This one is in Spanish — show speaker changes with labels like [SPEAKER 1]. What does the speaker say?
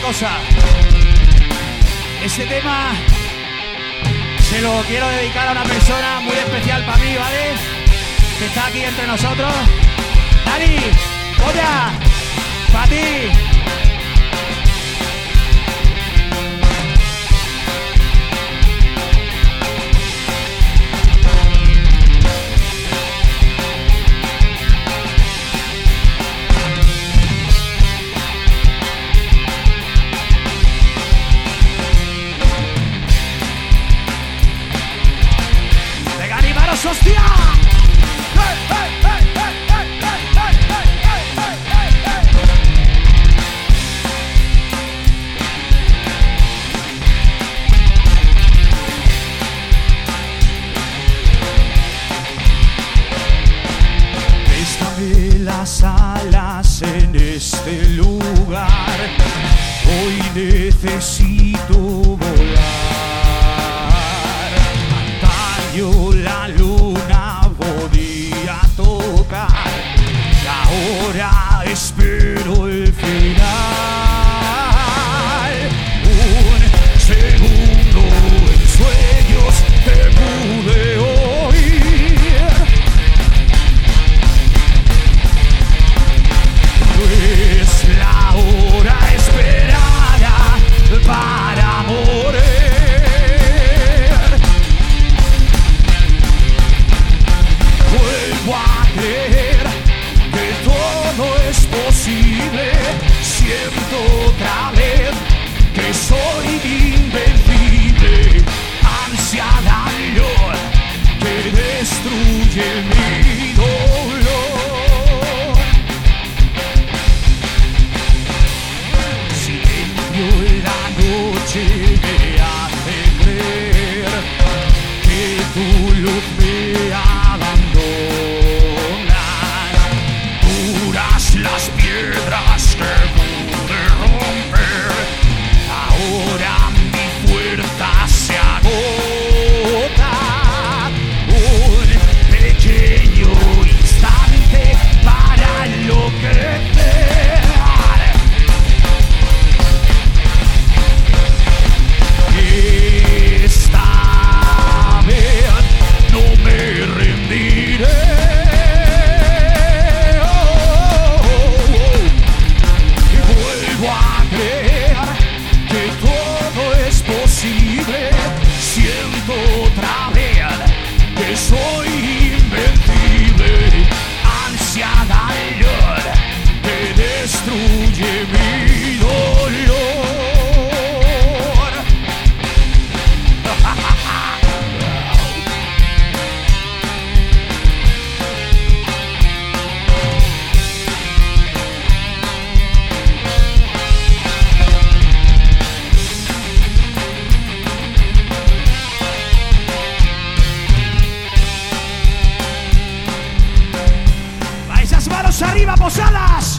[SPEAKER 1] cosa. Este tema se lo quiero dedicar a una persona muy especial para mí, ¿vale? Que está aquí entre nosotros. Dani, polla, para ti. ¡Hostia!
[SPEAKER 2] Préstame las alas en este lugar. Hoy necesito volar. Antaño la luna podía tocar y ahora espero el final. Un segundo en sueños te pude oír. Es la hora esperada para morir. Vuelvo a creer que todo es posible. Siento otra vez que soy invencible. Ansia de dolor que destruye mi dolor. La noche me hace creer que tu luz me abandona. Duras las piedras que pude romper, ahora mi fuerza se agota. Un pequeño instante para enloquecer. Esta vez no me rendiré. Y vuelvo a creer que todo es posible. Siento otra vez que soy invencible. Ansia de dolor que destruye mi dolor.
[SPEAKER 1] ¡Vais las manos arriba, Posadas!